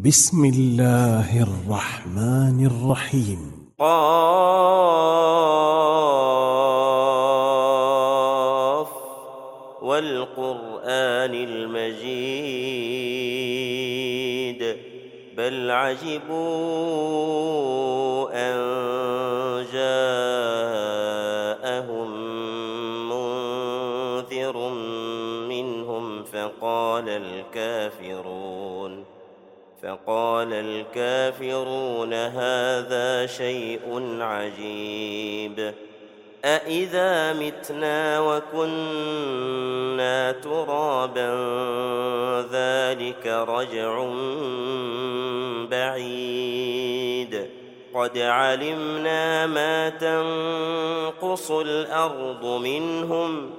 بسم الله الرحمن الرحيم. قاف والقرآن المجيد بل عجبوا أن جاءهم منذر منهم فقال الكافرون هذا شيء عجيب أإذا متنا وكنا ترابا ذلك رجع بعيد قد علمنا ما تنقص الأرض منهم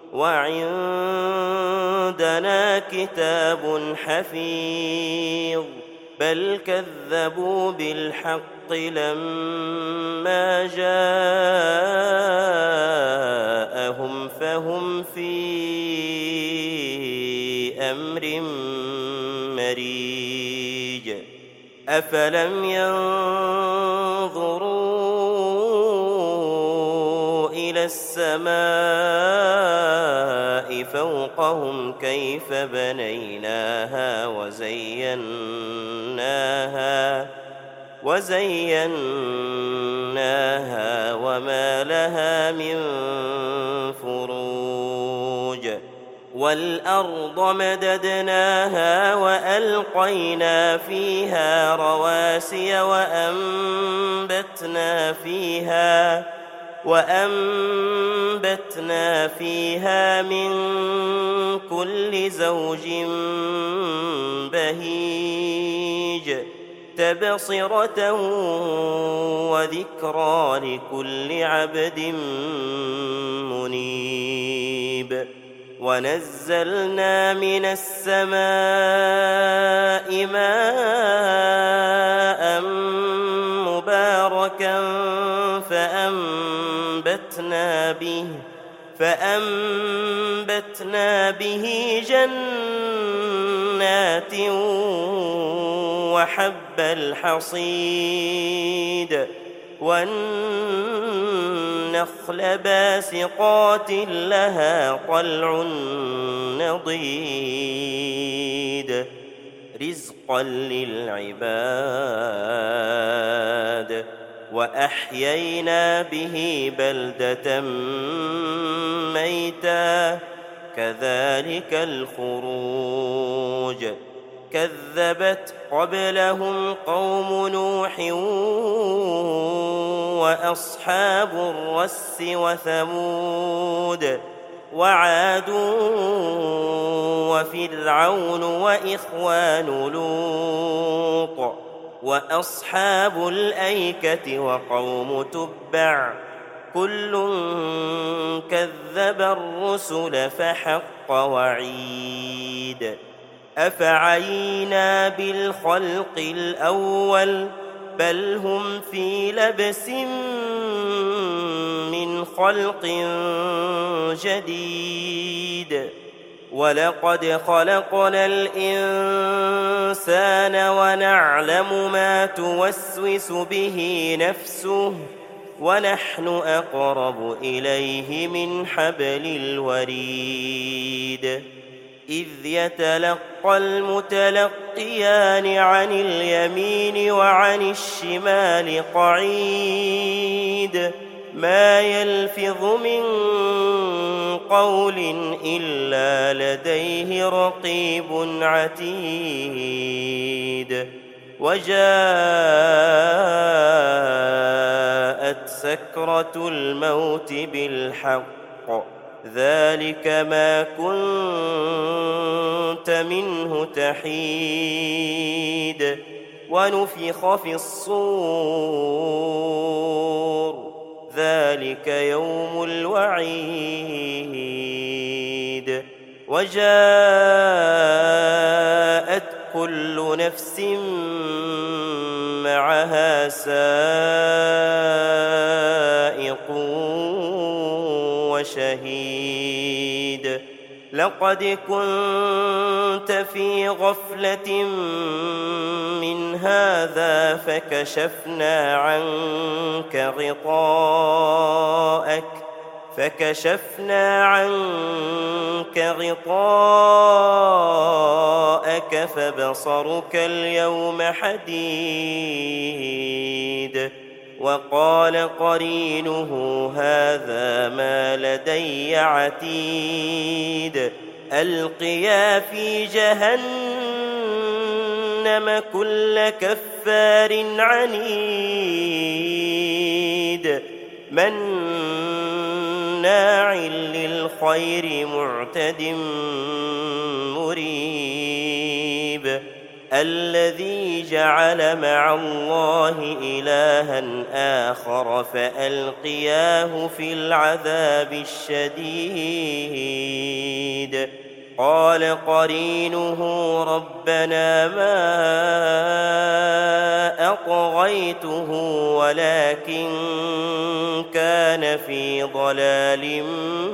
وعندنا كتاب حفيظ بل كذبوا بالحق لما جاءهم فهم في أمر مريج أفلم ينظروا إلى السماء فوقهم كيف بنيناها وزيناها وما لها من فروج والأرض مددناها وألقينا فيها رواسي وأنبتنا فيها من كل زوج بهيج تبصرة وذكرى لكل عبد منيب ونزلنا من السماء ماء مباركا فأنبتنا به جنات وحب الحصيد والنخل باسقات لها طلع نضيد رزقا للعباد وأحيينا به بلدة ميتا كذلك الخروج كذبت قبلهم قوم نوح وأصحاب الرس وثمود وعاد وفرعون وإخوان لوط وأصحاب الأيكة وقوم تبع كل كذب الرسل فحق وعيد أفعينا بالخلق الأول بل هم في لبس من خلق جديد ولقد خلقنا الإنسان ونعلم ما توسوس به نفسه ونحن أقرب إليه من حبل الوريد إذ يتلقى المتلقيان عن اليمين وعن الشمال قعيد ما يلفظ من قول إلا لديه رقيب عتيد وجاءت سكرة الموت بالحق ذلك ما كنت منه تحيد ونفخ في الصور ذلك يوم الوعيد وجاءت كل نفس معها سائق وشهيد لقد كنت في غفلة من هذا فكشفنا عنك غطاءك فبصرك اليوم حديد وقال قرينه هذا ما لدي عتيد ألقيا في جهنم كل كفار عنيد مناع للخير معتد مريب الذي جعل مع الله إلها آخر فألقياه في العذاب الشديد قال قرينه ربنا ما أطغيته ولكن كان في ضلال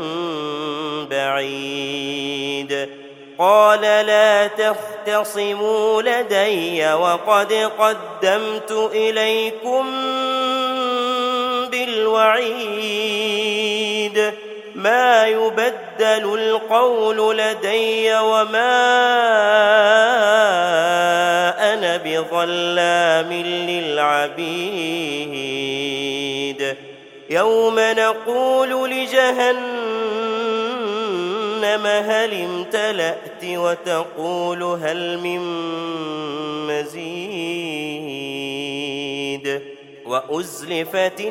بعيد قال لا تختصموا لدي وقد قدمت إليكم بالوعيد ما يبدل القول لدي وما أنا بظلام للعبيد يوم نقول لجهنم هل امتلأت وتقول هل من مزيد وأزلفت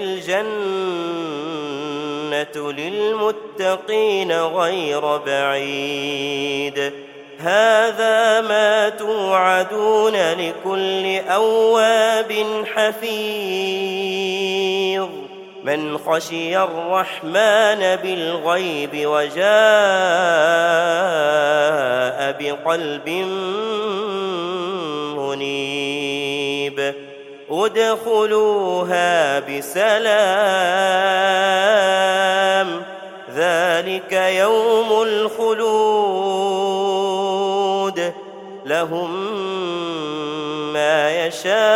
الجنة للمتقين غير بعيد هذا ما توعدون لكل أواب حفيظ من خشي الرحمن بالغيب وجاء بقلب منيب ادخلوها بسلام ذلك يوم الخلود لهم ما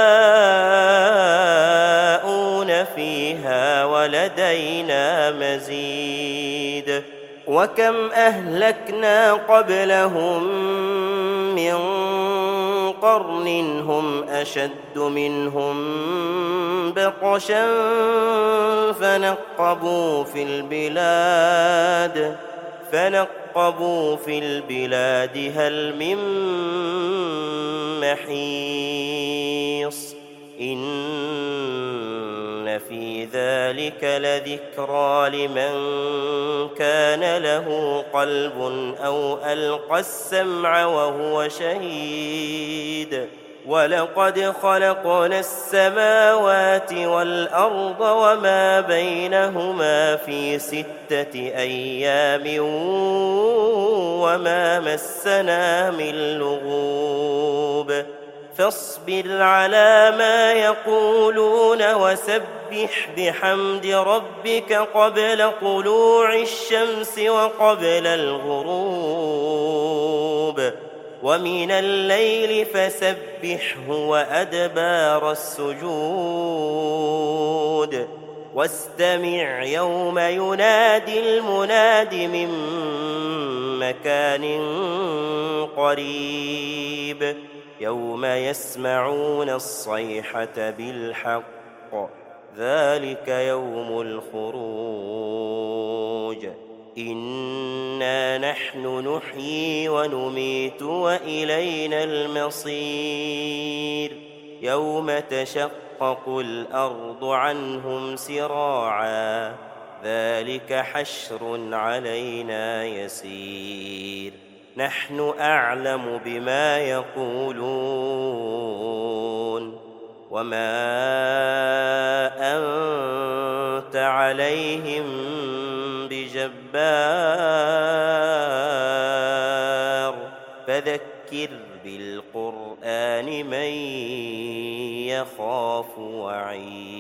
يشاءون فيها ولدينا مزيد وكم أهلكنا قبلهم من قرن هم أشد منهم بطشا فنقبوا في البلاد هل من محيص إن في ذلك لذكرى لمن كان له قلب أو ألقى السمع وهو شهيد ولقد خلقنا السماوات والأرض وما بينهما في 6 أيام وما مسنا من لغوب فاصبر على ما يقولون وسبح بحمد ربك قبل طلوع الشمس وقبل الغروب ومن الليل فسبحه وأدبار السجود واستمع يوم ينادي المناد من مكان قريب يوم يسمعون الصيحة بالحق ذلك يوم الخروج إنا نحن نحيي ونميت وإلينا المصير يوم تشقق الأرض عنهم سراعا ذلك حشر علينا يسير نحن أعلم بما يقولون وما أنت عليهم بجبار فذكر بالقرآن من يخاف وعيد